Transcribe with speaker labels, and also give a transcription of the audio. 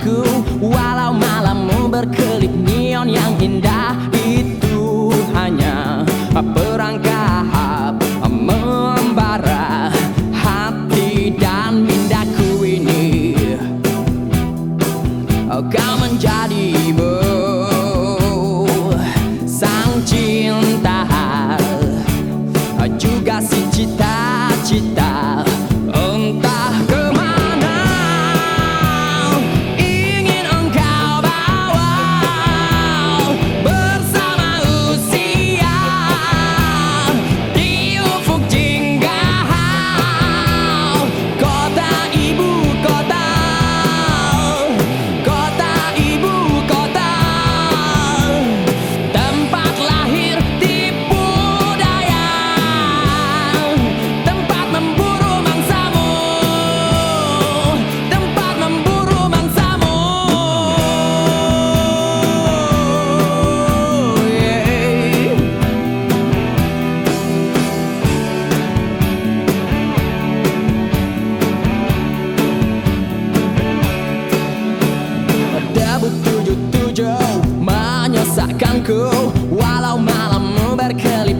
Speaker 1: menyosakkanku. Walau malammu berkelip neon yang indah, itu hanya perangkap membara hati dan mindaku ini. Kau menjadimu sang cinta, juga si cita-cita. Entah kemana ingin engkau bawa bersama usia di ufuk jingga kota ibu kota, kota ibu kota, tempat lahir tipu daya, tempat memburu mangsamu, tempat memburu mangsamu. Debu 77 menyesakkanku, walau malammu berkelip